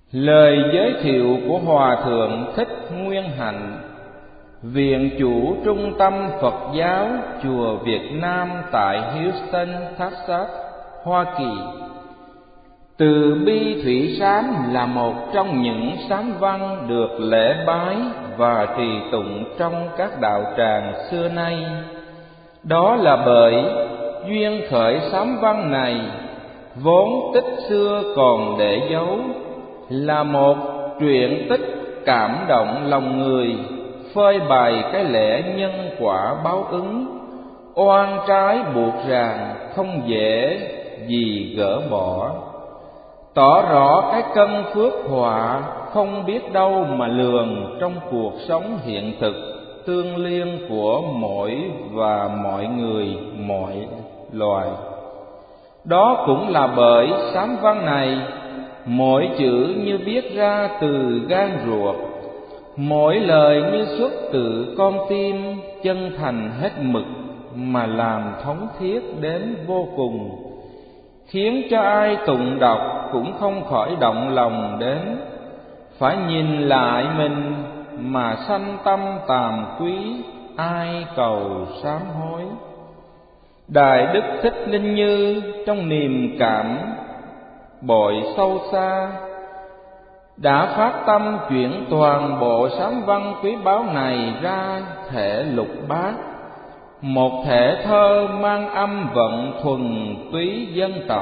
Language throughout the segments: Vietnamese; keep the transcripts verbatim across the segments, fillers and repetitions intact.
Lời giới thiệu của Hòa Thượng Thích Nguyên Hạnh, Viện chủ Trung tâm Phật giáo Chùa Việt Nam tại Houston, Texas, Hoa Kỳ. Từ bi thủy sám là một trong những sám văn được lễ bái và trì tụng trong các đạo tràng xưa nay. Đó là bởi duyên khởi sám văn này vốn tích xưa còn để dấu, là một truyện tích cảm động lòng người, phơi bày cái lẽ nhân quả báo ứng, oan trái buộc ràng không dễ gì gỡ bỏ, tỏ rõ cái cân phước họa không biết đâu mà lường trong cuộc sống hiện thực tương liên của mỗi và mọi người mọi loài. Đó cũng là bởi sám văn này mỗi chữ như viết ra từ gan ruột, mỗi lời như xuất từ con tim, chân thành hết mực mà làm thống thiết đến vô cùng, khiến cho ai tụng đọc cũng không khỏi động lòng đến, phải nhìn lại mình mà sanh tâm tàm quý, ai cầu sám hối. Đại Đức Thích Linh Như trong niềm cảm bội sâu xa đã phát tâm chuyển toàn bộ sám văn quý báu này ra thể lục bát, một thể thơ mang âm vận thuần túy dân tộc.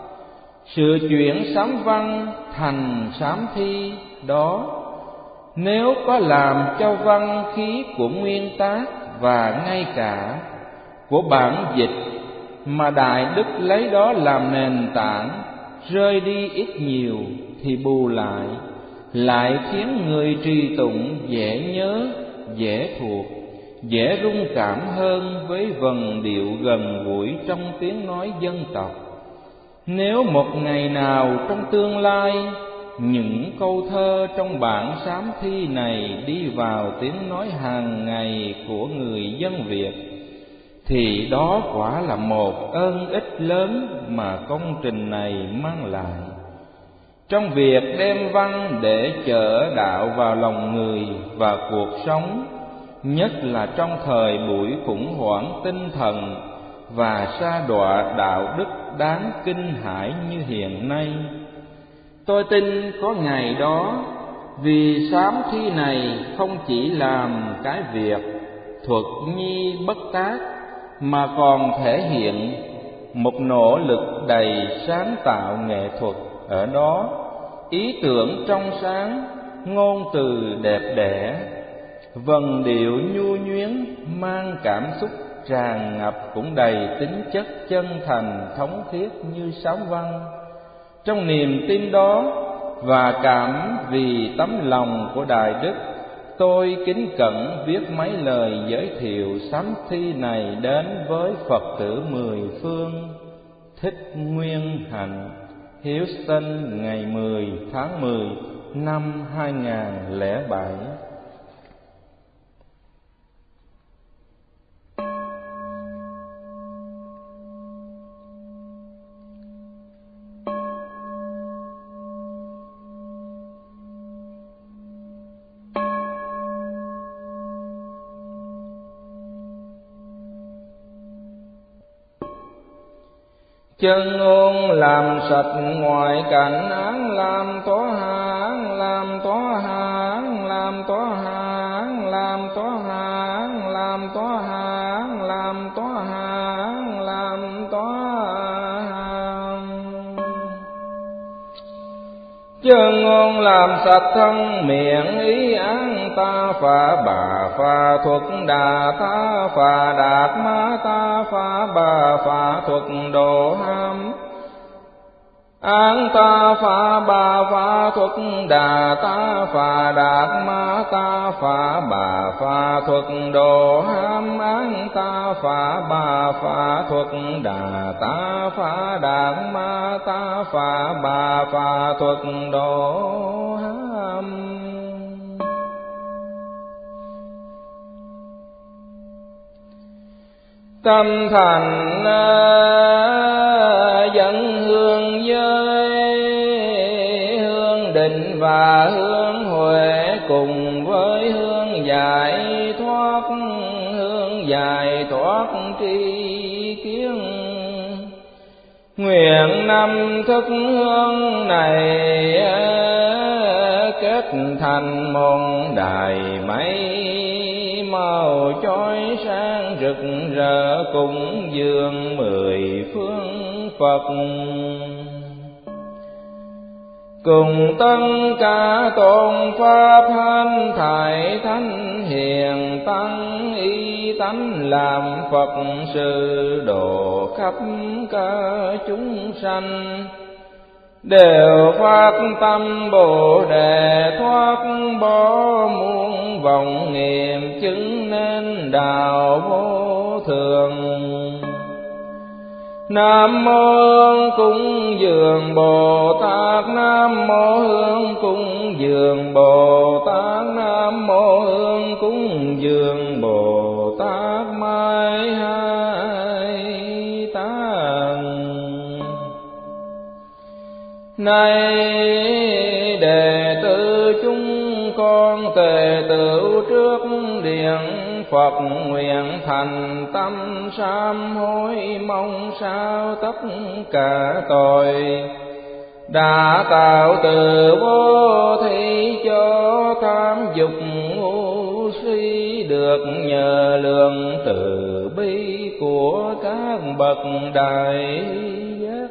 Sự chuyển sám văn thành sám thi đó, nếu có làm cho văn khí của nguyên tác và ngay cả của bản dịch mà Đại Đức lấy đó làm nền tảng, rơi đi ít nhiều thì bù lại, lại khiến người trì tụng dễ nhớ, dễ thuộc, dễ rung cảm hơn với vần điệu gần gũi trong tiếng nói dân tộc. Nếu một ngày nào trong tương lai, những câu thơ trong bản sám thi này đi vào tiếng nói hàng ngày của người dân Việt, thì đó quả là một ơn ích lớn mà công trình này mang lại trong việc đem văn để chở đạo vào lòng người và cuộc sống, nhất là trong thời buổi khủng hoảng tinh thần và sa đọa đạo đức đáng kinh hãi như hiện nay. Tôi tin có ngày đó, vì sám thi này không chỉ làm cái việc thuật nhi bất tác, mà còn thể hiện một nỗ lực đầy sáng tạo nghệ thuật ở đó, ý tưởng trong sáng, ngôn từ đẹp đẽ, vần điệu nhu nhuyến mang cảm xúc tràn ngập cũng đầy tính chất chân thành thống thiết như sám văn. Trong niềm tin đó và cảm vì tấm lòng của Đại Đức, tôi kính cẩn viết mấy lời giới thiệu sám thi này đến với Phật tử mười phương. Thích Nguyên Hạnh, Houston, ngày mười tháng mười năm hai nghìn không trăm lẻ bảy. Chân ngôn làm sạch ngoại cảnh, án làm tỏa hán, làm tỏa hán, làm tỏa hán, làm tỏa hán, làm tỏa hán, làm tỏa hán, làm tỏa hán. Chân ngôn làm sạch thân miệng, ý án ta phá bà phá thuật đà, ta phá đạt ma ta phá bà phá thuật độ ham. Án ta phá bà phá thuật đà, ta phá đạt ma ta phá bà phá thuật độ ham. Án ta phá bà phá thuật đà, ta phá đạt ma ta phá bà phá thuật độ ham. Tâm thành dẫn hương giới, hương định cùng với hương giải thoát, hương giải thoát tri kiến. Nguyện năm thức hương này kết thành một đài mây, màu chói sáng rực rỡ cúng dường mười phương Phật. Cùng tất cả tôn pháp hành thải thánh hiền tăng, y tánh làm Phật sự độ khắp cả chúng sanh. Đều phát tâm Bồ Đề thoát bỏ muôn vọng nghiệp, chứng nên đạo vô thường. Nam mô Hương cúng dường Bồ Tát, Nam mô Hương cúng dường Bồ Tát, Nam mô Hương cúng dường Bồ Tát mai hai tạng. Này đệ tử chúng con tề tựu trước điện Phật, nguyện thành tâm sám hối, mong sao tất cả tội đã tạo từ vô thị cho tham dục ngu si, được nhờ lượng từ bi của các bậc đại giác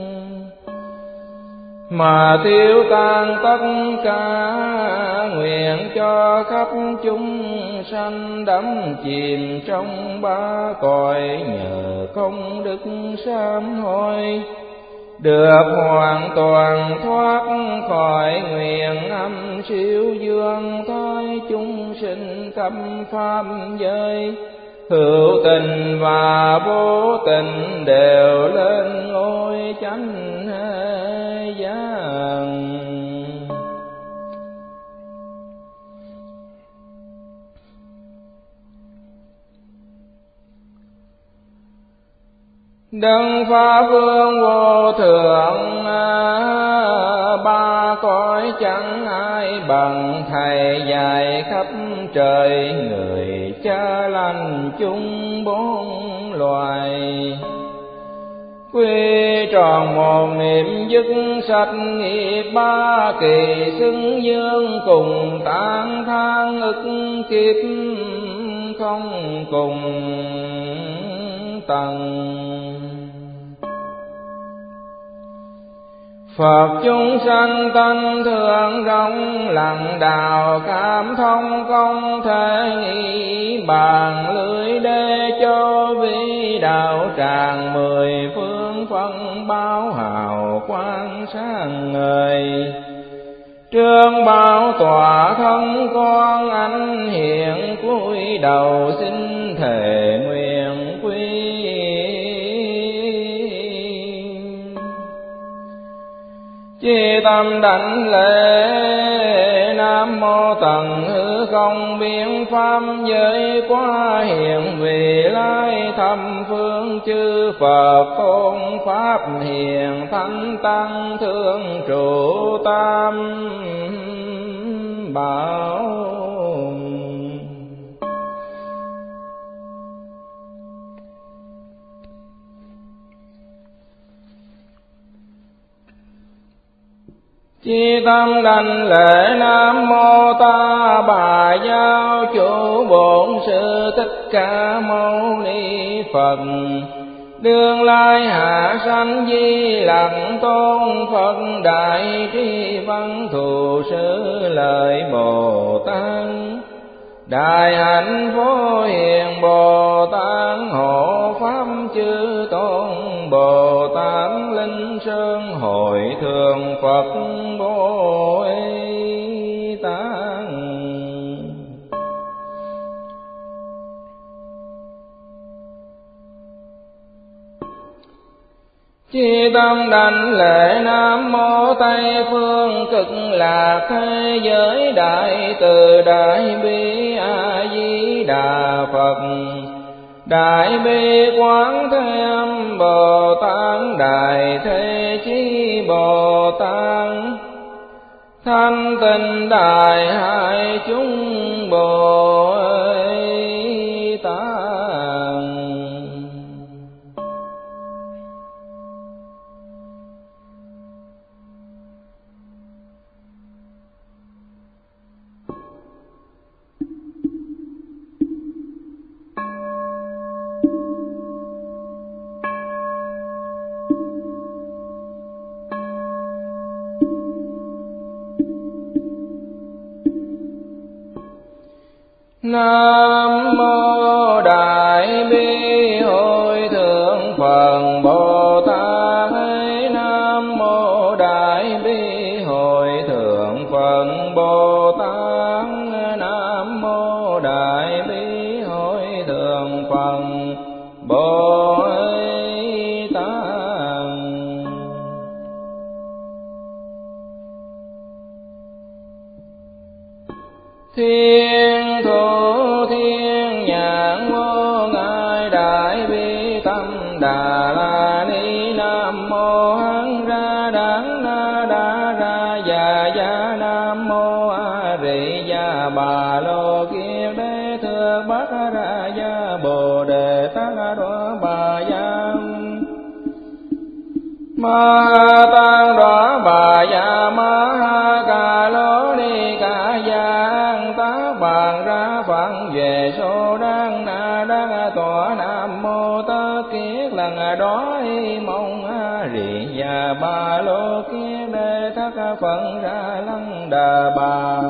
mà tiêu tan tất cả. Nguyện cho khắp chúng sanh đắm chìm trong ba cõi, nhờ công đức sám hối được hoàn toàn thoát khỏi nguyện âm siêu dương thái. Chúng sinh khắp pháp giới hữu tình và vô tình đều lên ngôi chánh giác. Đấng Pháp Vương vô thượng, ba cõi chẳng ai bằng Thầy, dạy khắp trời người cha lành chung bốn loài. Quy tròn một niệm dứt sạch nghiệp ba kỳ, xưng dương cùng tán thán ức kiếp không cùng tầng. Phật chúng sanh tân thượng rộng lặng đạo, cảm thông công thể nghĩ bàn lưới đê cho vi đạo tràng mười phương phân báo hào quang sáng ngời. Trương bảo tỏa thân con anh hiện cúi đầu xin thề nguyện quy. Chi tâm đảnh lễ Nam mô tầng hư không biến pháp giới quá hiện, vì lai thâm phương chư Phật tôn pháp hiền thánh tăng thương trụ tam bảo. Chi tâm đảnh lễ Nam mô Ta Bà Giáo Chủ Bổn Sư Thích Ca Mâu Ni Phật. Đương lai hạ sanh Di Lặc Tôn Phật, đại trí văn thù sư lợi Bồ Tát. Đại hạnh vô hiền Bồ Tát, hộ pháp chư tôn Bồ Tát, linh sơn hội thường Phật Bồ Tát. Chi tâm đảnh lễ Nam mô Tây phương cực lạc thế giới, đại từ đại bi A Di Đà Phật. Đại bi quán thế âm Bồ Tát, đại thế chí Bồ Tát. thanh tịnh đại hải chúng Bồ Tát. Nam mô Đại Bi Hội Thượng Phật Bồ Tát. Nam mô Đại Bi Hội Thượng Phật Bồ Tát. Nam mô Đại Bi Hội Thượng Phật Bồ Tát. Thiên thủ thiên nhãn vô ngại đại bi tâm đà la ni. Nam mô hán ra đán na đa ra già gia. Nam mô a rị gia bà lô kiết đế thượng bát ra gia bồ đề tát đoá bà gia. Ma tăng đoá bà gia ma ha ca lô ni ca gia. Tá bàn ra phận về số đăng na đăng tọa. Nam mô tát kiết lần đó mong a rị gia ba lô kiết đế thất phận ra lăng đà bà.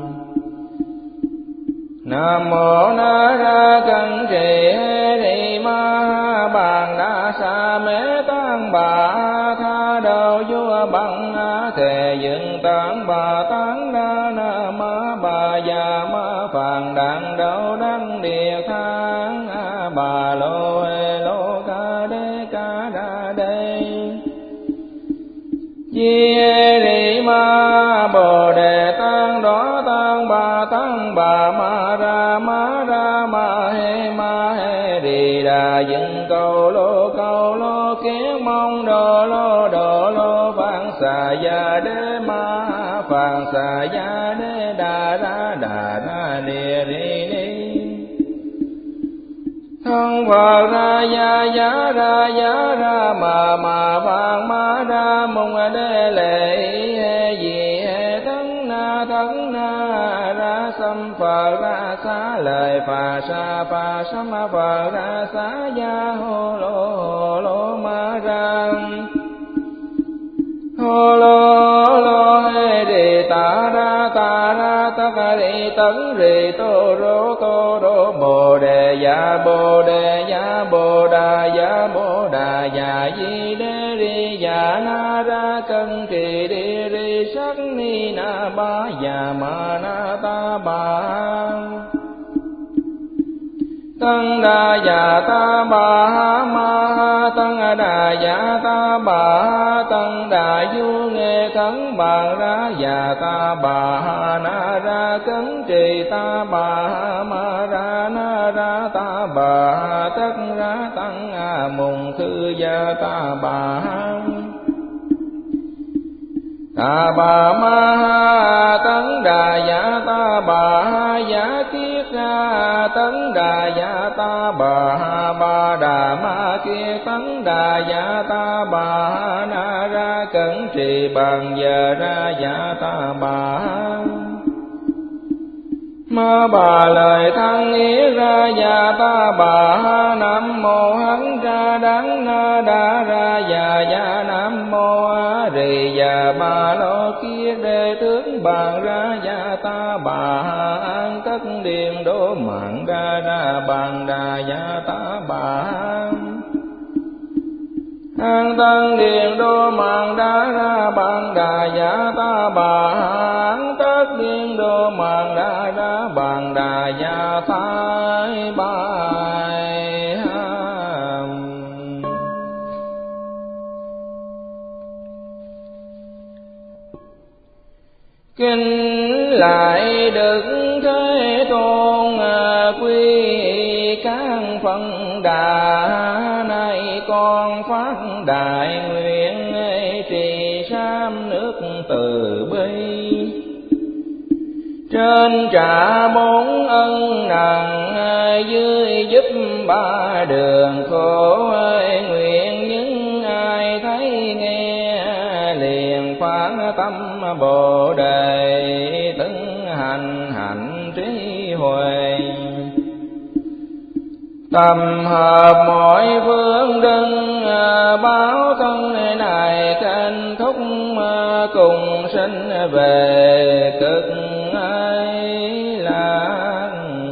Nam mô na ra cẩn trì hê ni ma bàn đa sa mê tăng bà. Tha đầu vua bằng thề dựng tán bà tán đa na ma bà già ma phàn đàn đầu đăng địa thang. Bà lô hê lô ca đê ca đa đê. Di hê ni ma bồ đề tăng đó tăng bà tăng bà ma ra ma ra ma hê ma hê đi đà dựng cầu lô cầu lô kiến mong đồ lô đồ lô phạn xà gia đế ma phạn xà gia đế đà ra đà ra ni ri ni. Thân Phật ra gia giá ra giá ra mà mà vàng ma ra mong đế lệ hê gì hê thân na thân na ra xâm Phật ra xá lời phà sa phà sâm Phật ra xá gia hô lô hô lô ma ra. Hô lô lô hê đi ta ra ta ra ta ca đi tấn rì tô rô tô rô bồ đề ya bồ đề ya bồ đà ya bồ đà ya di đê ri ya na ra cân trì đi ri sắc ni na ba ya ma na ta ba. Tăng đà ya ta bà ma tăng đà ya ta bà. Tăng đà du nghe khấn bàn ra ya ta bà na ra cấn trì ta bà ma ra na ra ta bà. Tất ra tăng a mùng khư gia ta bà. Ta bà ma tấn đà ya ta bà ya kiết ra. Tấn đà ya ta bà ba đà ma kia. Tấn đà ya ta bà na ra cẩn trì bằng giờ ra ya ta bà. Ma bà lời thăng ý ra ya ta bà. Nam mô hán ra đắng na đa ra ya ya. Nam mô a rì ya ba lô kia đê tướng bàn ra ya ta bà. An tất điện đô mạng ra ra bàn đà ya ta bà. An tân điện đô mạng đa ra bàn đà ya ta bà. An tất điện đô mạng đa ra bàn đà ya thái bài. Kinh lại Đức Thế Tôn quy các phân đà. Nay con phát đại nguyện trì sám nước từ bi. Trên trả bốn ân nặng, dưới giúp ba đường khổ. Nguyện những ai thấy nghe, liền phát tâm Bồ Đề, tấn hành hạnh trí huệ. Tập hợp mọi phương đức, báo thân này kết thúc, cùng sinh về cực ai lạc.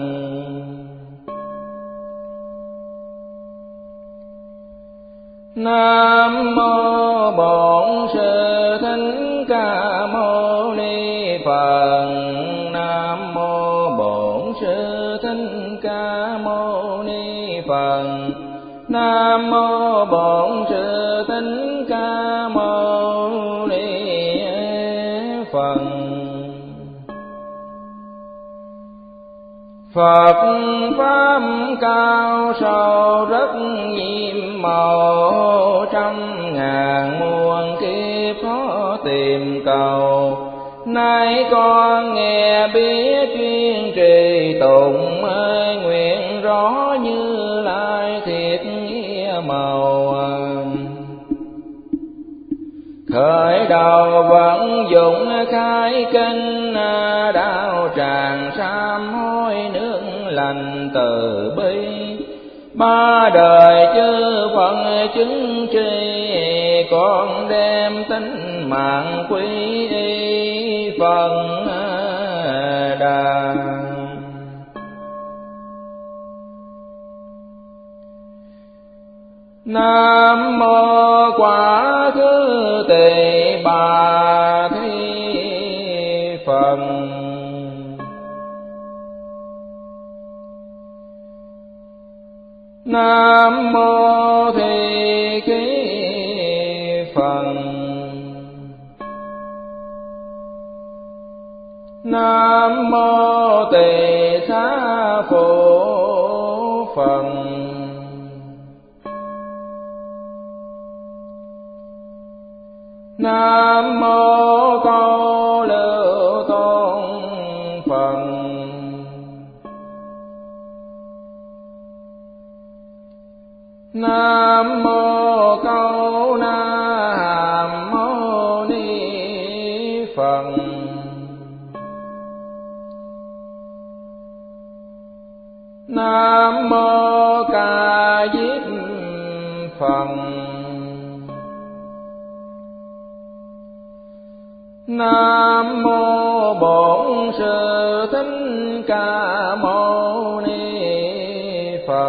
Nam mô Bổn Sư Thích Ca Mâu Ni Phật. Nam mô Bổn Sư Thích Ca Mâu Ni Phật. Nam mô Bổn Sư Thích Ca Mâu Ni Phật. Phật pháp cao sâu rất nhiệm màu, trăm ngàn muôn kiếp khó tìm cầu. Nay con nghe biết chuyên trì tụng, nguyện rõ Như Lai thiệt nghĩa màu. Khởi đầu vận dụng khai kinh, đạo tràng sám hối nước lành từ bi. Ba đời chư Phật chứng tri, con đem tính mạng quy y Phật Đà. Nam mô Quá Khứ Tỳ Bà Thi Phật. Nam mô Thi Khí Phật. Nam mô Tỳ Xá Phụ Phật. Nam mô Câu Lưu Tôn Phật. Nam mô Câu Na Hàm Mâu Ni Phật. Nam mô Ca Diếp Phật. Nam mô Bổn Sư Thích Ca Mâu Ni Phật.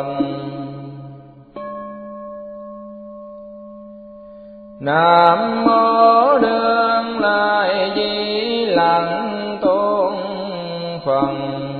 Nam mô Đương Lai Di Lặc Tôn Phật.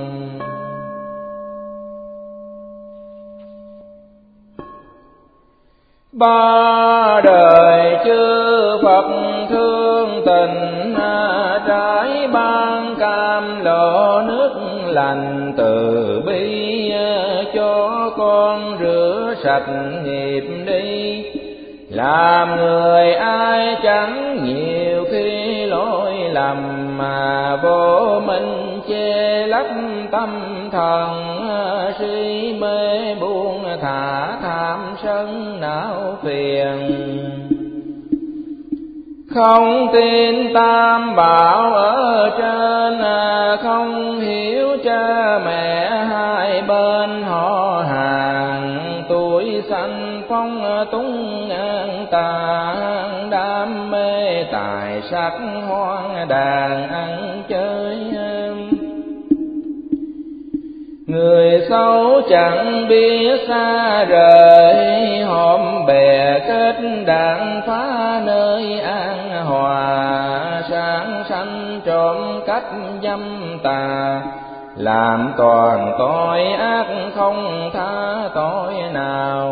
Ba đời chư Phật thương tình, trái ban cam lộ nước lành từ bi. Cho con rửa sạch nghiệp đi, làm người ai chẳng nhiều khi lỗi lầm. Mà vô minh che lấp tâm thần, si mê buông thả tham sân não phiền. Không tin tam bảo ở trên, không hiểu cha mẹ hai bên họ hàng. Tuổi sanh phong túng an tàn, đam mê tài sắc hoang đàn ăn chơi. Người xấu chẳng biết xa rời, hôm bè kết đàn phá nơi an hòa. Sáng sanh trộm cách dâm tà, làm toàn tội ác không tha tội nào.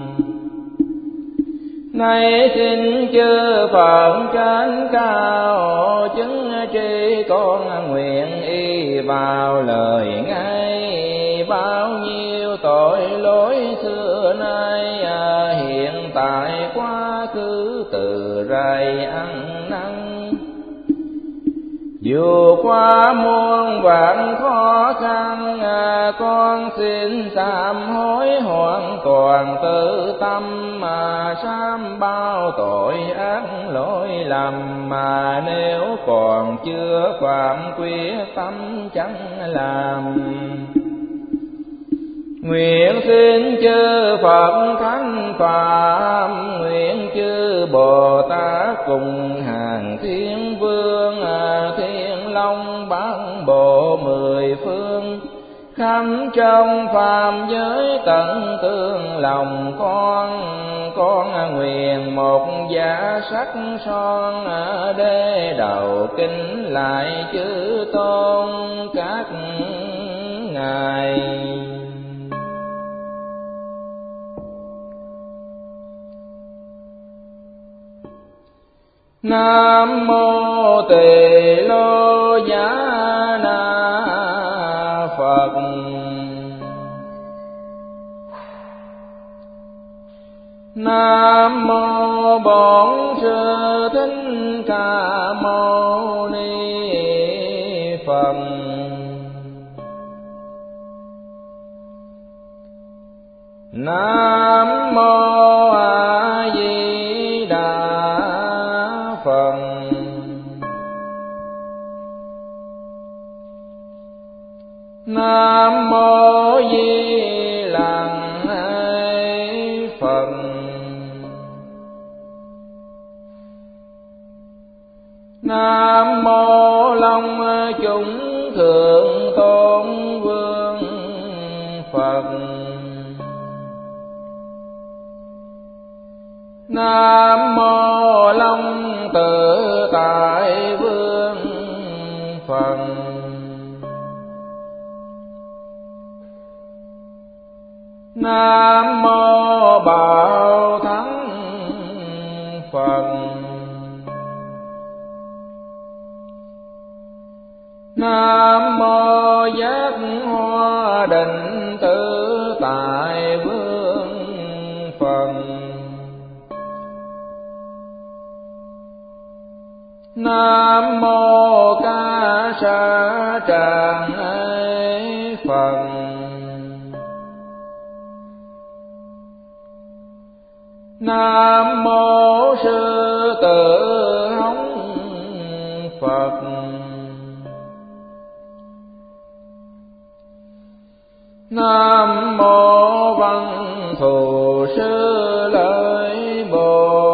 Nay xin chư Phật trên cao, chứng tri con nguyện y vào lời ngay. Bao nhiêu tội lỗi xưa nay, hiện tại quá khứ từ rày ăn năn. Dù qua muôn vạn khó khăn, con xin sám hối hoàn toàn tự tâm, mà sám bao tội ác lỗi lầm, mà nếu còn chưa phạm quyết tâm chẳng làm. Nguyện xin chư Phật Thánh Phạm, nguyện chư Bồ Tát cùng hàng thiên vương, thiên long bát bộ mười phương, khắp trong phàm giới tận tương lòng con. Con nguyện một giả sắc son, đế đầu kính lại chư tôn các ngài. Nam mô Tỳ Lô Giá Na Phật. Nam mô Bổn Sư Thích Ca Mâu Ni Phật. Nam mô A Di Đà Phật. Nam mô Di Lặc Phật. Nam mô Long Chúng Thượng Tôn Vương Phật. Nam mô Long Tự Tại Vương Phật. Nam mô Bảo Thắng Phật. Nam mô Giác Hoa Định Tự Tại Vương Phật. Nam mô Ca Sa Tràng Phật. Nam mô Sư Tử Hống Phật. Nam mô Văn Thù Sư Lợi Bồ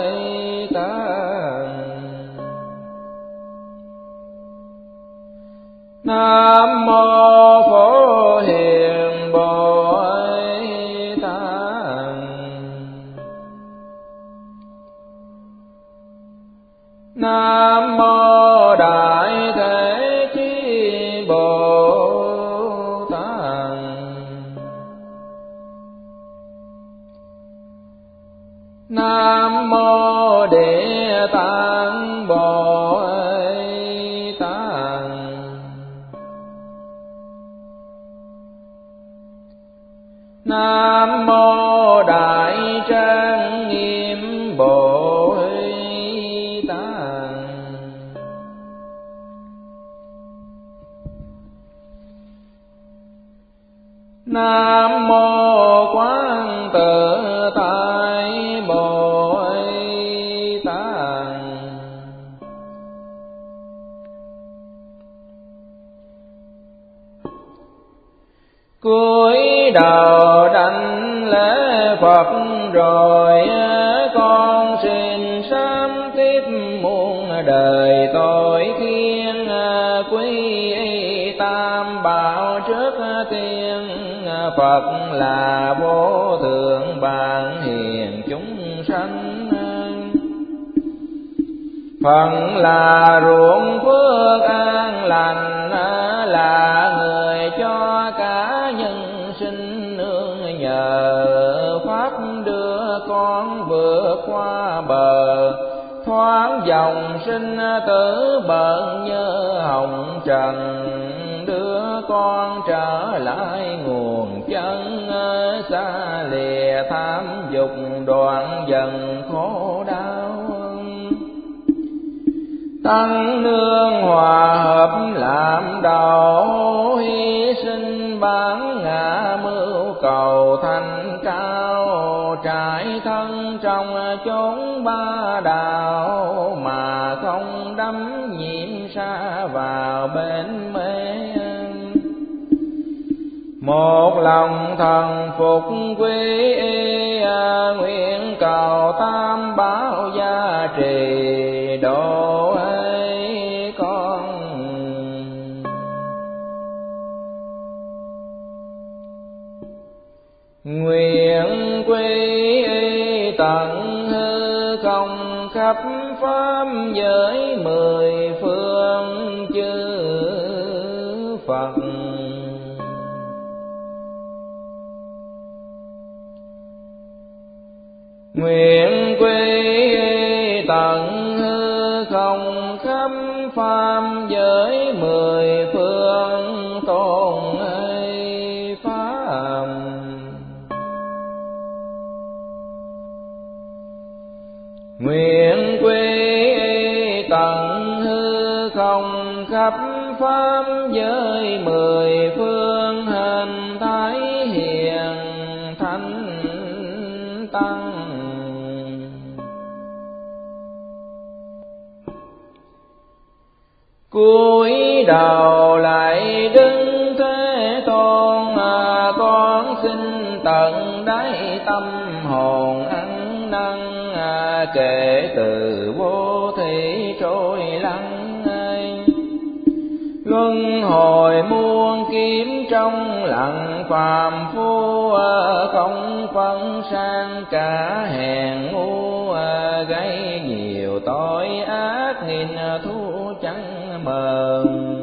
Tát. Nam mô Phổ Hiền Bồ Tát. Nam mô Đại Thế Chí Bồ Tát. Nam mô Địa Tạng Bồ Tát. Nam mô Đại Trang Nghiêm Bồ Tát. Nam mô Quán Tự Tại Bồ Tát. Cúi đầu đảnh lễ Phật rồi, con xin sám tiếp muôn đời tội khiên, quý tam bảo trước tiên. Phật là vô thượng bạn hiền chúng sanh, Phật là ruộng phước an lành, là người cho cả nhân sinh nương nhờ. Pháp đưa con vượt qua bờ, thoáng dòng sinh tử bận như hồng trần. Đưa con trở lại nguồn chân, xa lìa tham dục đoạn dần khổ đau. tăng nương hòa hợp làm đầu, hy sinh bán ngã mưu cầu thành cao, trải thân trong chốn ba đạo, mà không đắm nhiễm xa vào bên mê. Một lòng thần phục quy y, nguyện cầu tam bảo gia trì độ ấy con. Nguyện quy y tận hư không khắp pháp giới mười phương chư Phật. Nguyện quy tận hư không khắp pháp giới mười phương tôn ấy pháp. Nguyện quy tận hư không khắp pháp giới mười phương, hình thái hiền thánh tăng. Cúi đầu lại đứng Thế Tôn, con xin tận đáy tâm hồn ăn năn, kể từ vô thị trôi lắng ai. Luân hồi muôn kiếp trong lặng phàm phu, không phân sang cả hèn ngu, gây nhiều tội ác nghìn thu chẳng mờn.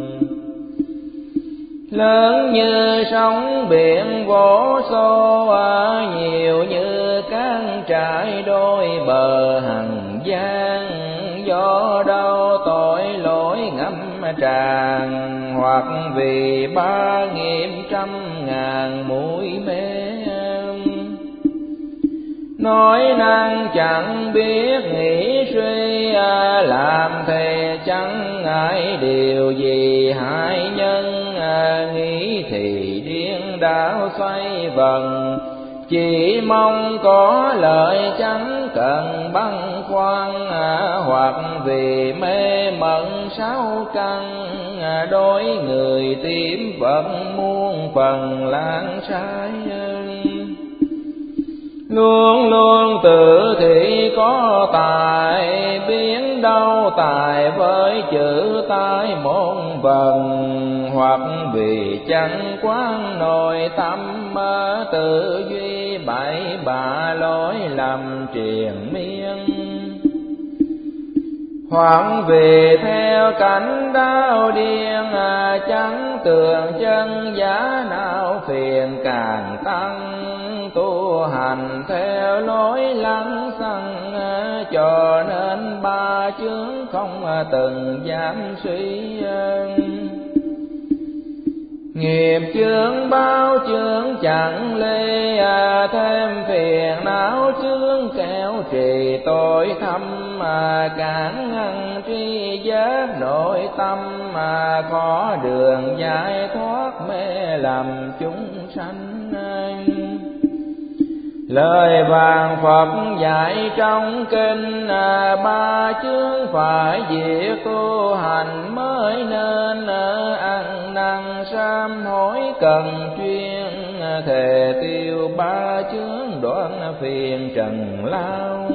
Lớn như sóng biển vỗ xô, nhiều như cát trải đôi bờ hằng gian. Do đâu tội lỗi ngâm tràn, hoặc vì ba nghiệp trăm ngàn mũi mê. Nói năng chẳng biết nghĩ suy, làm thề chẳng ngại điều gì hại nhân. Nghĩ thì điên đảo xoay vần, chỉ mong có lợi chẳng cần băn khoăn. Hoặc vì mê mẩn sáu căn, đối người tím vẫn muôn phần lãng sai. Luôn luôn tự thị có tài, biến đâu tài với chữ tai môn vần. Hoặc vì chẳng quán nội tâm, tự duy bậy bạ lối lầm triền miên. Hoặc vì theo cảnh đau điên, chẳng tường chân giá não phiền càng tăng. Tu hành theo lối lăng xăng, cho nên ba chướng không từng dám suy. Nghiệp chướng bao chướng chẳng lê, thêm phiền não chướng kéo trì tội thâm. Cản ngăn tri giác nội tâm, có đường giải thoát mê lầm chúng sanh. Lời vàng Phật dạy trong kinh, ba chướng phải diệt tu hành mới nên. Ăn năn sám hối cần chuyên, thề tiêu ba chướng đoạn phiền trần lao.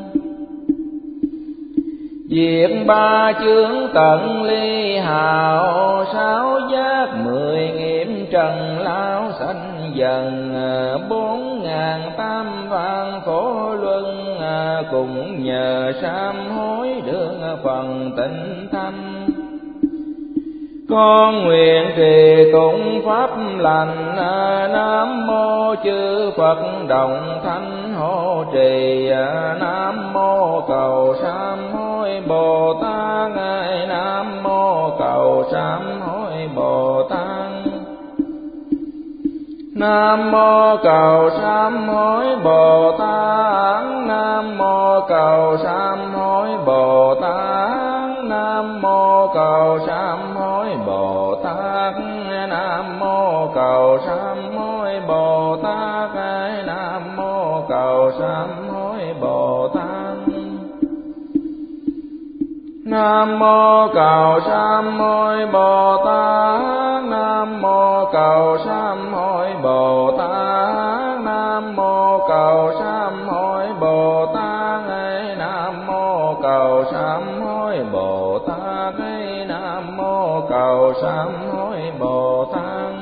Diệt ba chướng tận ly hào, sáu giác mười nghiệp trần lao sanh dần. Bốn ngàn tam vạn khổ luân, cùng nhờ sám hối được phần tịnh thanh. Con nguyện trì tụng pháp lành, Nam mô chư Phật đồng thanh hộ trì. Nam mô cầu sám hối Bồ Tát, Nam mô cầu sám hối Bồ Tát. Nam mô cầu sám hối Bồ Tát, Nam mô cầu sám hối Bồ Tát. Nam Nam mô cầu sám hối Bồ Tát. Nam mô cầu sám hối Bồ Tát. Nam mô cầu sám hối Bồ Tát. Nam mô cầu sám hối Bồ Tát. Nam mô cầu sám hối Bồ Tát. Nam mô cầu sám hối Bồ Tát. Nam mô cầu sám hối Bồ Tát. Nam mô cầu sám hối Bồ Tát.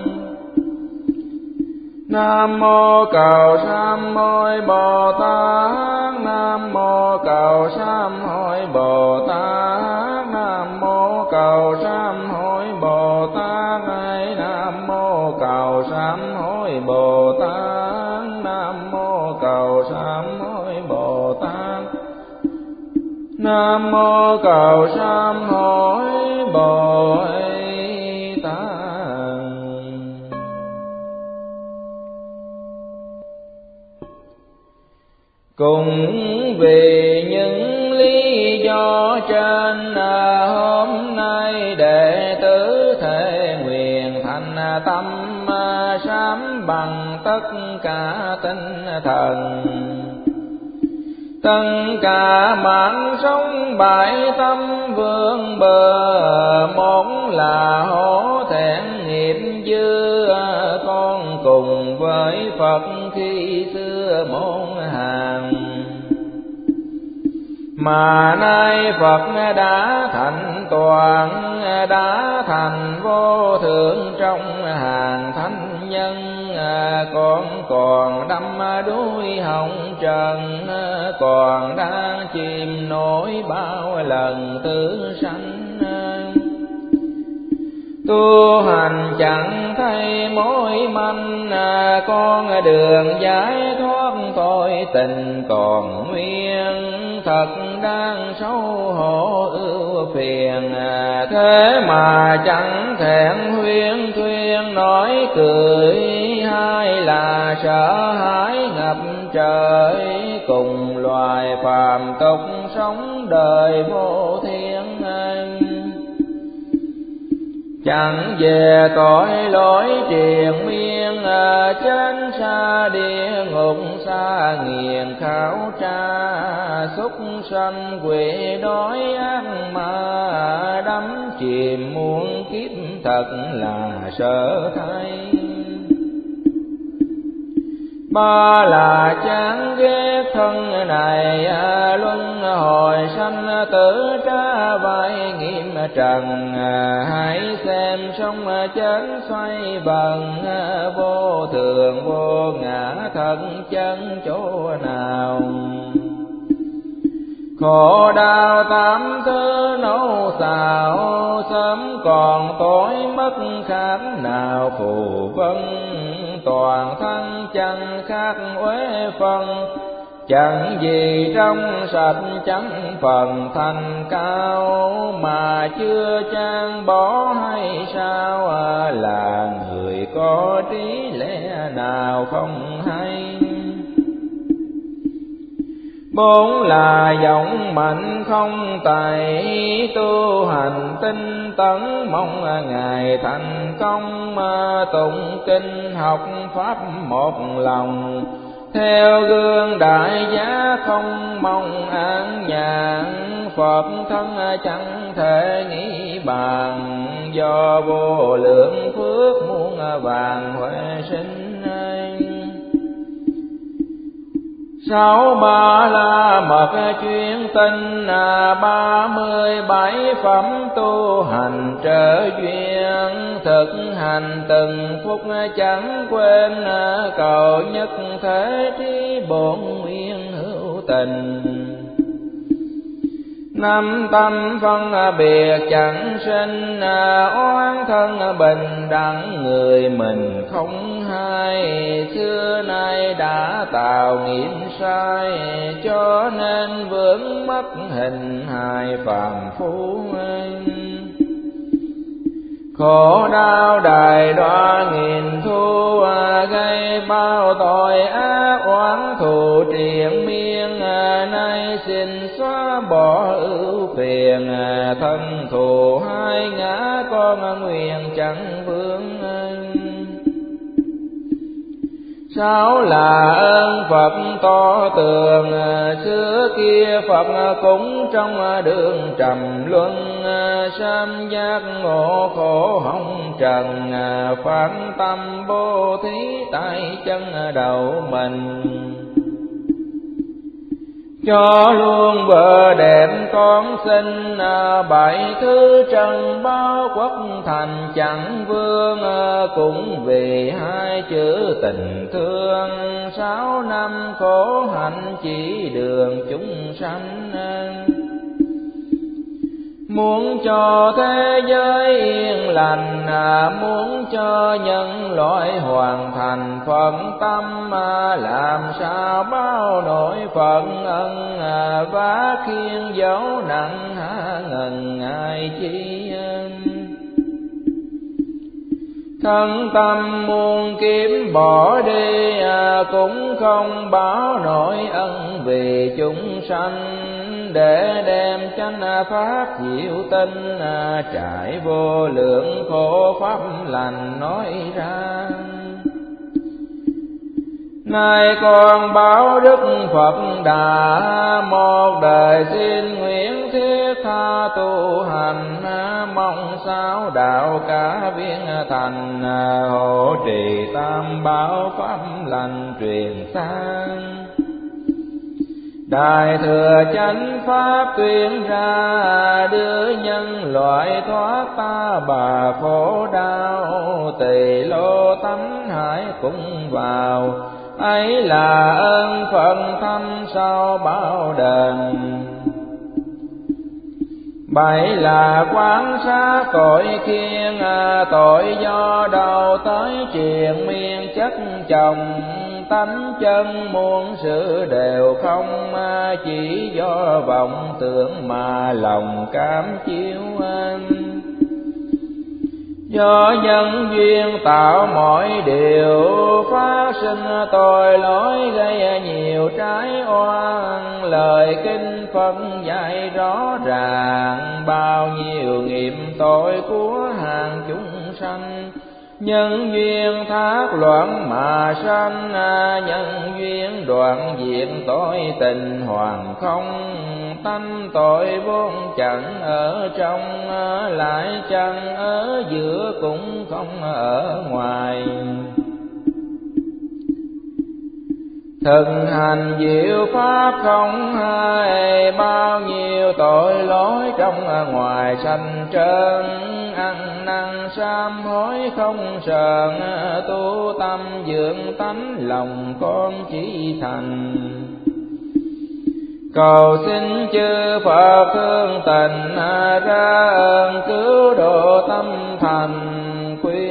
Nam mô cầu sám hối Bồ Tát. Nam mô cầu sám hối Bồ Tát. Nam mô cầu sám hối Bồ Tát. Nam mô cầu sám hối Bồ Tát. Nam mô cầu sám hối Bồ Tát. Nam mô cầu sám hối Bồ Tát. Cùng vì những lý do trên, hôm nay đệ tử thể nguyện thành tâm sám bằng tất cả tinh thần. Tất cả mạng sống bại tâm vương bờ, một là hổ thẹn nghiệp dư. Con cùng với Phật khi xưa môn hàng, mà nay Phật đã thành toàn, đã thành vô thượng trong hàng thánh nhân. Con còn đắm đuối hồng trần, còn đang chìm nổi bao lần tử sanh. Tu hành chẳng thấy mối manh, con đường giải thoát tội tình còn nguyên. Thật đang xấu hổ ưu phiền, thế mà chẳng thẹn huyên thuyên nói cười. Hay là sợ hãi ngập trời, cùng loài phàm tục sống đời vô thiên. Chẳng về cõi lối triền miên, trên xa địa ngục xa nghiền khảo tra. Súc sanh quỷ đói ác ma, đắm chìm muôn kiếp thật là sợ thay. Ba là chán ghét thân này, luân hồi sanh tử tra vai nghiêm trần. Hãy xem sông chết xoay vần, vô thường vô ngã thân chân chỗ nào. Khổ đau tám thứ nấu xào, sớm còn tối mất khác nào phù vân. Toàn thân chẳng khác uế phân, chẳng gì trong sạch chẳng phần thành cao. Mà chưa chan bỏ hay sao, là người có trí lẽ nào không hay. Bốn là giọng mạnh không tài, tu hành tinh tấn mong ngày thành công. Tụng kinh học pháp một lòng, theo gương đại giá không mong an nhàn. Phật thân chẳng thể nghĩ bàn, do vô lượng phước muôn vàng huệ sinh. Sáu ba la mật chuyên tinh, ba mươi bảy phẩm tu hành trở duyên. Thực hành từng phút chẳng quên, cầu nhất thế trí bổn nguyên hữu tình. Năm tâm phân biệt chẳng sinh, oán thân bình đẳng người mình không hay. Xưa nay đã tạo nghiệp sai, cho nên vướng mất hình hài phàm phu. Khổ đau đài đoa nghìn thu, gây bao tội ác oán thù triền miên. Nay nay xin xóa bỏ ưu phiền, thân thù hai ngã con nguyện chẳng vướng. Sáu là ơn Phật to tường, xưa kia Phật cũng trong đường trầm luân, sám giác ngộ khổ hồng trần, phán tâm bố thí tại chân đầu mình. Cho luôn bờ đẹp con xin, bảy thứ trần bao quốc thành chẳng vương, cũng vì hai chữ tình thương, sáu năm khổ hạnh chỉ đường chúng sanh. Muốn cho thế giới yên lành, muốn cho nhân loại hoàn thành phận tâm, làm sao bao nỗi phận ân, vá khiên dấu nặng há ngần ai chi. Thân tâm muôn kiếm bỏ đi, cũng không báo nổi ân vì chúng sanh, để đem chánh pháp diệu tinh, trải vô lượng khổ pháp lành nói ra. Nay con báo đức Phật Đà, một đời xin nguyện thiết tha tu hành, mong sao đạo cả viên thành, hộ trì tam bảo pháp lành truyền sang. Đại thừa chánh pháp tuyên ra, đưa nhân loại thoát ta bà khổ đau, tỳ lô tánh hải cũng vào, ấy là ơn phận thâm sau bao đền. Bảy là quán sát tội khiên, tội do đầu tới triền miên chất chồng, tánh chân muôn sự đều không, chỉ do vọng tưởng mà lòng cám chiếu. Do nhân duyên tạo mọi điều, phát sinh tội lỗi gây nhiều trái oan, lời kinh phân dạy rõ ràng, bao nhiêu nghiệp tội của hàng chúng sanh. Nhân duyên thác loạn mà sanh, nhân duyên đoạn diệt tội tình hoàn không, tánh tội vốn chẳng ở trong, lại chẳng ở giữa cũng không ở ngoài. Thực hành diệu pháp không hai, bao nhiêu tội lỗi trong ngoài sanh trơn, ăn năn sám hối không sờn, tu tâm dưỡng tánh lòng con chỉ thành. Cầu xin chư Phật thương tình, ra ơn cứu độ tâm thành quy.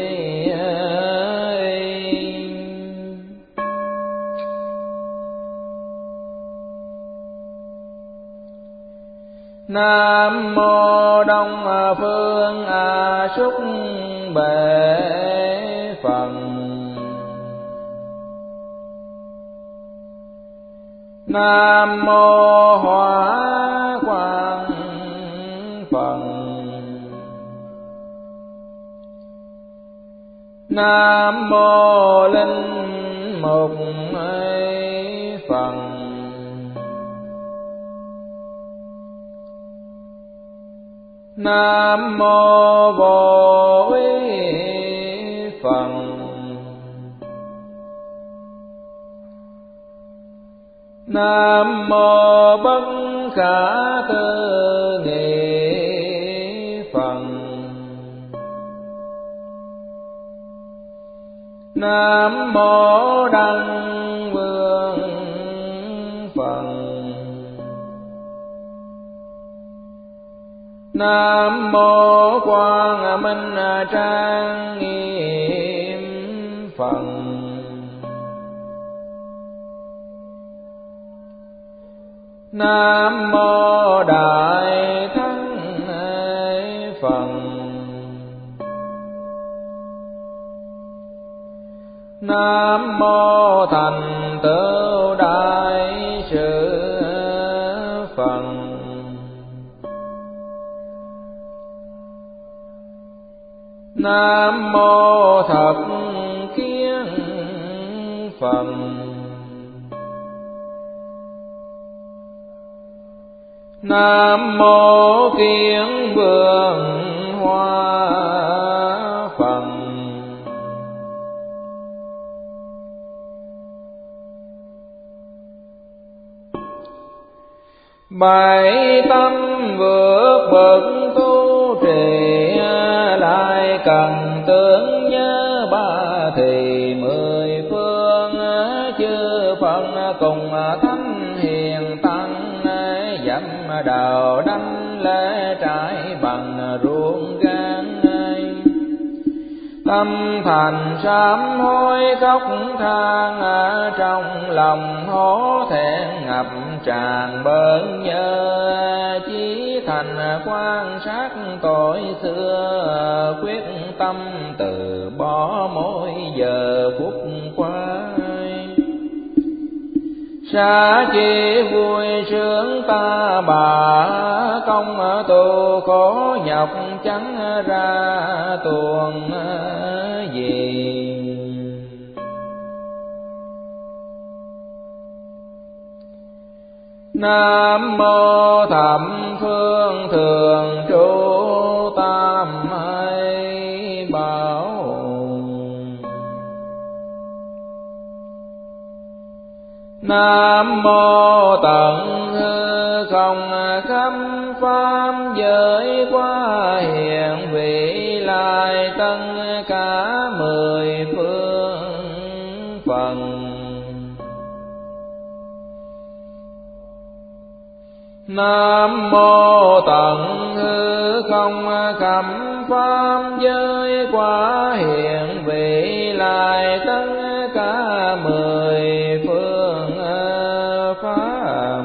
Nam mô Đông Phương A Súc Bệ Phật. Nam mô Hóa Quang Phật. Nam mô Linh Mục Phật. Nam mô Vô Úy Phật. Nam mô Bất Khả Tư Nghị Phật. Nam mô Đăng Vương Phật. Nam mô Quang Minh Trang Nghiêm Phật. Nam mô Đại Thắng Phật. Nam mô Thành Tựu Đại Sự Nam mô Thập Kiến Phật. Nam mô Kiến Vương Hoa Phật. Bảy tâm vượt bậc tu trì, lại cần tưởng nhớ ba thì mười phương chư Phật cùng thánh hiền tăng dẫm đầu đảnh lễ trải bằng ruộng gan. Tâm thành sám hối khóc than, trong lòng hổ thẹn ngập tràn bớn nhớ. Chí thành quan sát tội xưa, quyết tâm từ bỏ mỗi giờ phút qua. Xa chi vui sướng ta bà, công tu khổ nhọc chẳng ra tuồng gì. Nam mô Thập Phương Thường Trụ Tam Hay Bảo. Nam mô Tận Hư Không Khâm Pháp Giới Quá Hiện Vị Lai tất cả mười phương phần. Nam mô Tận Hư Không Khâm Pháp Giới Quá Hiện Vị Lai tất cả mười phương pháp.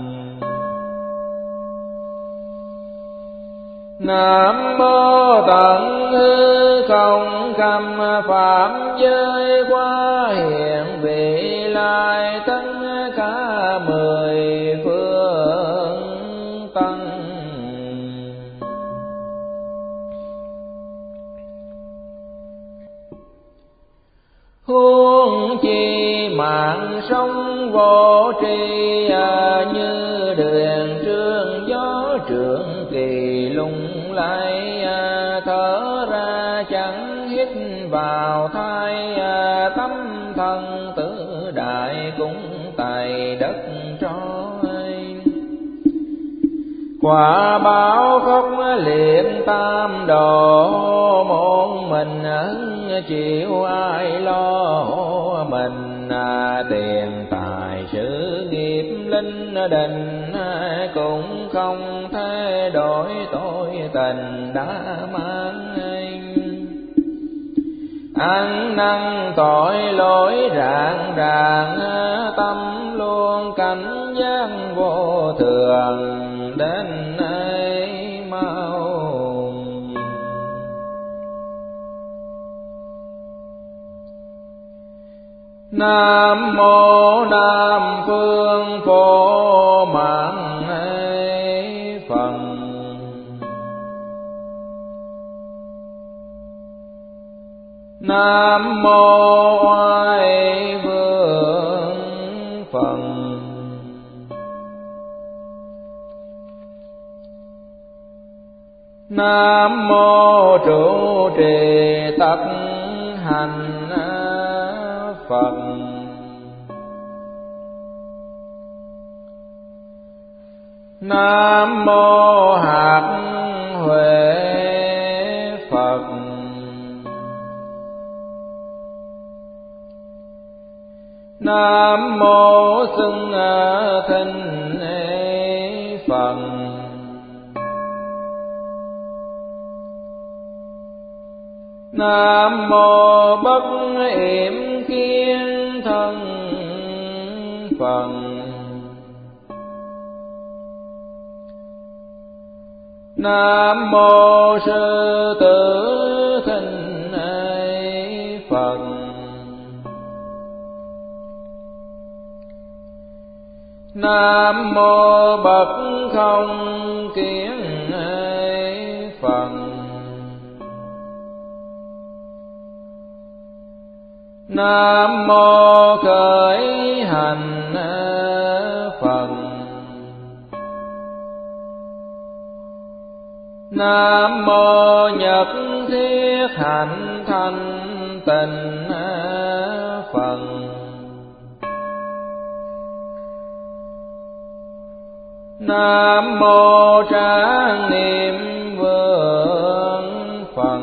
Nam mô Tận Hư Không Khâm Pháp Giới Quá Hiện Vị Lai tất cả mười phương tăng. Huống chi mạng sống vô tri, như đường trương gió trượng kỳ lung lay. Thở ra chẳng hít vào thai, tâm thân tự đại cũng tại đất trôi. Quả báo khóc liệm tam đồ, một mình chịu ai lo. Mình tiền tài sự nghiệp linh đình, cũng không thay đổi tội tình đã mang. Ăn năn tội lỗi rạng ràng, tâm luôn cảnh giác vô thường đến nay mau. Nam mô Nam Phương Phổ Mạng Phật. Nam mô Oai Vương Phật. Nam mô Trụ Trì Tất Hành Phật. Nam mô Hạt Huệ Phật. Nam mô Xưng Thinh Phật. Nam mô Bất Yểm Kiến Thân Phật. Nam mô Sư Tử Thinh Phật. Nam mô Bậc Không Kiến Phật. Nam mô khởi hành Phật. Nam mô nhất thiết hạnh thanh tịnh Phật. Nam mô trang nghiêm vương Phật.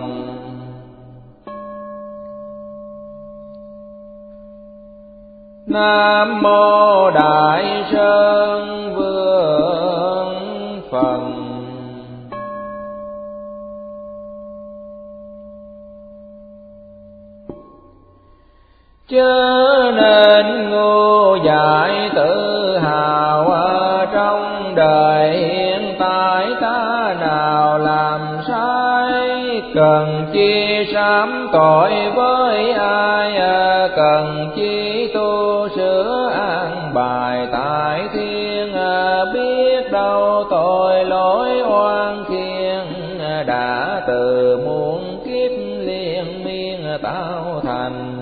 Nam mô đại sơn vương Phật. Chớ nên ngu dại tự hào ở trong đời hiện tại, ta nào làm sai cần chi sám tội với ai, cần chi tu sửa an bài tại thiên, biết đâu tội lỗi oan khiên đã từ muôn kiếp liên miên tạo thành.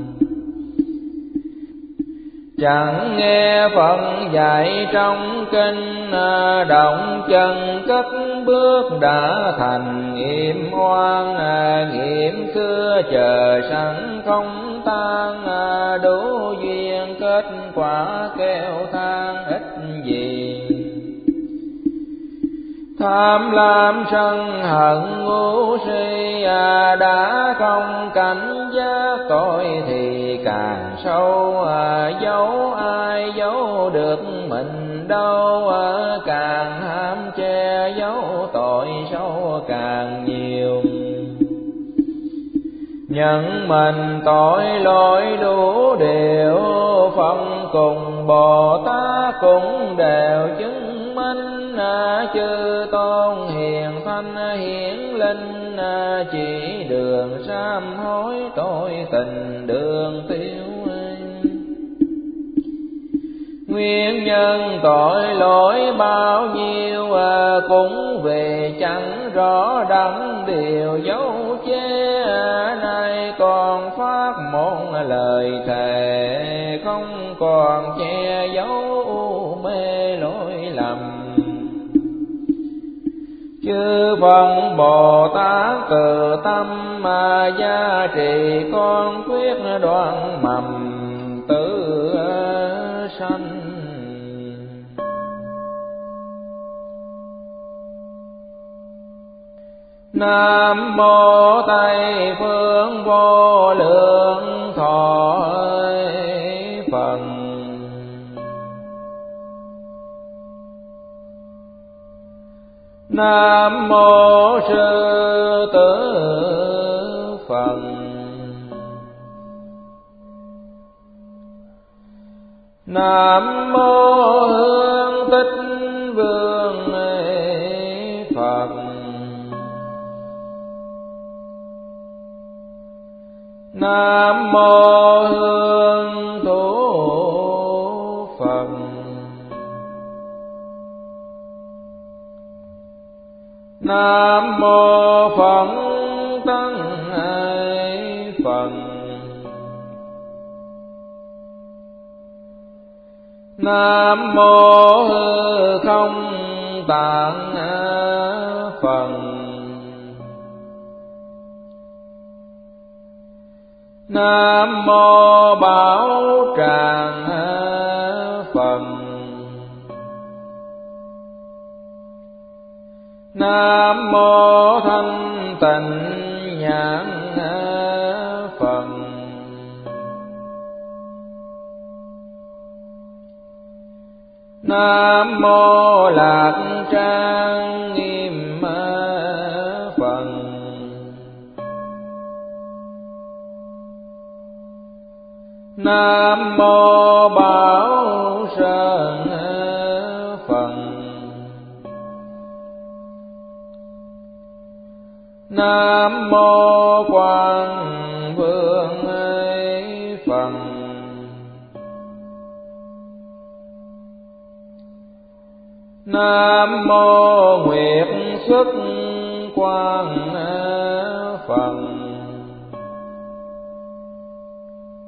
Chẳng nghe Phật dạy trong kinh, động chân cất bước đã thành nghiệp oan, nghiệp xưa chờ sẵn không tan, đủ duyên kết quả kêu than ít gì. Tham lam sân hận ngu si, đã không cảnh giác tội thì càng sâu, giấu ai giấu được mình đâu, càng ham che giấu tội sâu càng nhiều. Nhận mình tội lỗi đủ điều, Phật cùng Bồ Tát cũng đều chứng minh, chư tôn hiền thanh hiển linh, chỉ đường sám hối tội tình đường tiêu. Nguyên nhân tội lỗi bao nhiêu, cũng vì chẳng rõ đắng điều dấu che. Nay còn phát một lời thề, không còn che giấu u mê lỗi lầm. Chư Phật Bồ Tát từ tâm mà gia trì, con quyết đoạn mầm tử sanh. Nam mô Tây phương vô lượng thọ Phật. Nam mô Sư Tử Phật. Nam mô Hương Tích Vương Phật. Nam mô Hương Thủ Phật. Nam mô Phật Tăng Phật. Nam mô Hư Không Tạng Phật. Nam mô Bảo Tràng Phật. Nam mô Thanh Tịnh Nhãn Phật. Nam mô Lạc Trang Nghiêm Phật. Nam mô Bảo Sơn Phật. Nam mô Quang Vương Phật. Nam mô Nguyệt Xuất Quang Phật.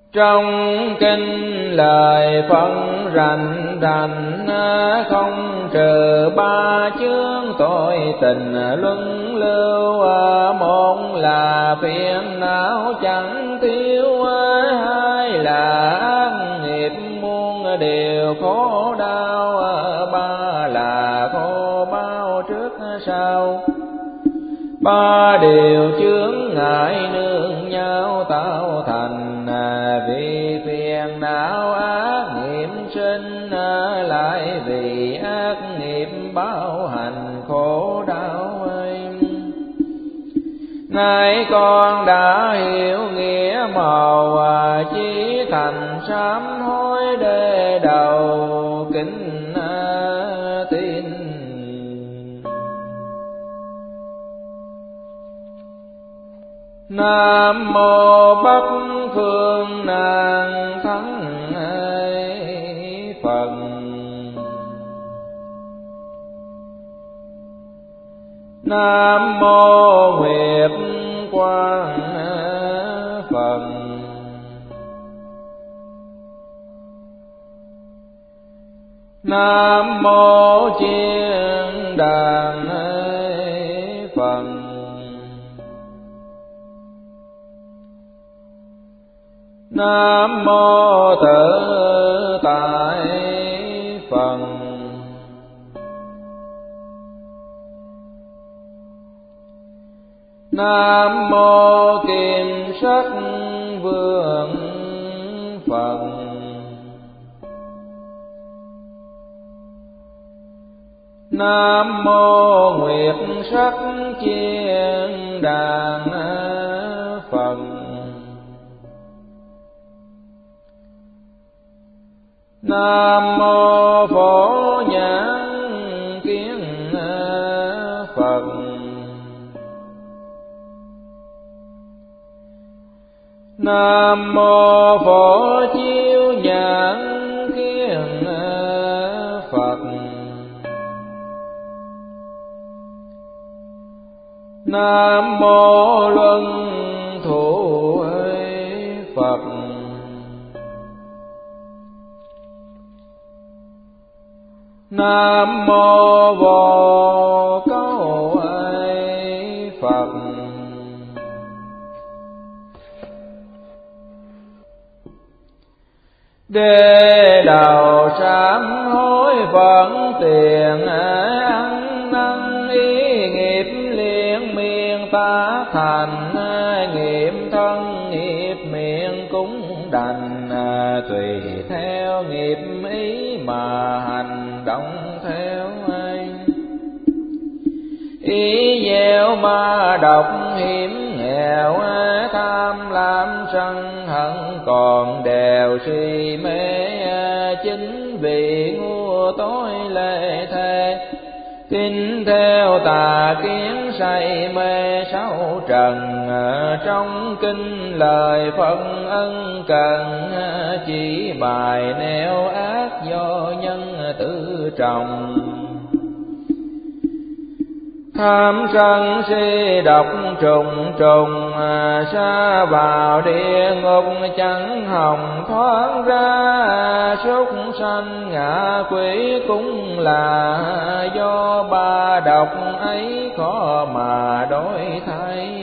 Trong kinh lời phân rành rành, không trừ ba chướng tội tình luân lưu. Một là phiền não chẳng thiếu, hai là ác nghiệp muôn điều khổ đau, ba là khổ bao trước sau. Ba điều chướng ngại nương nhau tạo thành, vì phiền não ác nghiệp sinh, lại vì ác nghiệp báo hành khổ đau ấy. Nay con đã hiểu nghĩa màu, chí thành sám hối để đầu kính tin. Nam mô Bắc Phương Nan Thắng Phật. Nam mô Nguyệt Quang Phật. Nam mô Chiên Đàn Phật. Nam mô Tự Tại Phật. Nam mô Kim Sắc Vương Phật. Nam mô Nguyệt Sắc Chiên Đàn Phật. Nam mô Phổ Nhãn Kiến Phật. Nam mô Phổ Chiếu Nhãn Kiến Phật. Nam mô Luân Thủ Phật. Nam mô Vô Câu Phật. Đế đầu sám hối vẫn tiền, ăn năn ý nghiệp liên miên tá thành. Nghiệp thân nghiệp miệng cũng đành, tùy theo nghiệp ý mà hành động theo anh. Ý gieo ma độc hiểm nghèo, tham lam sân hận còn đều si mê. Chính vì ngu tối lệ thề, kính theo tà kiến say mê sáu trần. Trong kinh lời phân ân cần, chỉ bài nẻo ác do nhân tự trồng. Tham sân si độc trùng trùng, sa vào địa ngục chẳng hòng thoát ra. Súc sanh ngạ quỷ cũng là do ba độc ấy khó mà đổi thay.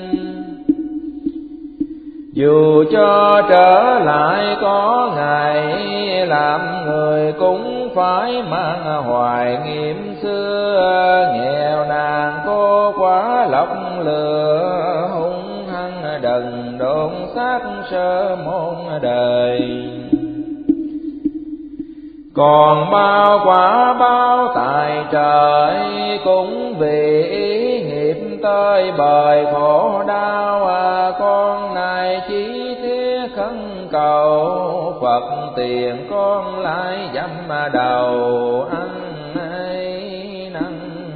Dù cho trở lại có ngày, làm người cũng phải mang hoài nghiệm xưa. Nghèo nàn cô quá lọc lừa, hung hăng đần độn sát sơ môn đời. Còn bao quả báo tại trời, cũng vì ý nghiệp tới bời khổ đau. Con này chỉ thiết khấn cầu, Phật tiền con lại dám đầu ăn ấy năn.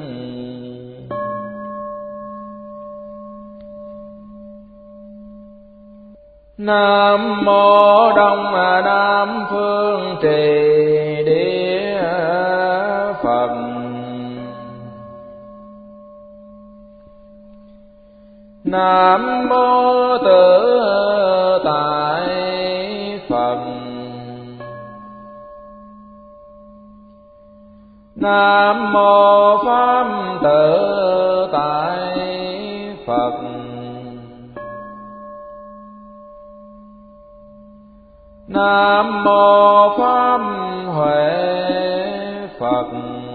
Nam mô Đông Nam Phương Trì Địa Phật. Nam mô Tự Tại Nam mô Pháp Tự Tại Phật. Nam mô Pháp Huệ Phật.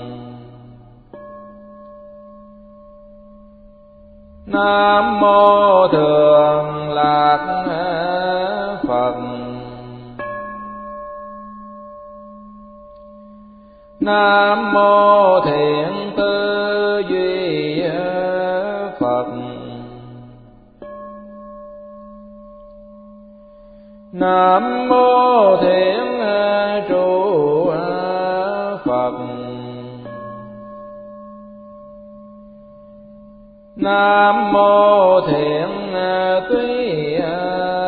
Nam mô Thường Lạc Phật. Nam mô Thiện Tư Duy Phật. Nam mô Thiện Trụ Phật. Nam mô Thiện Túy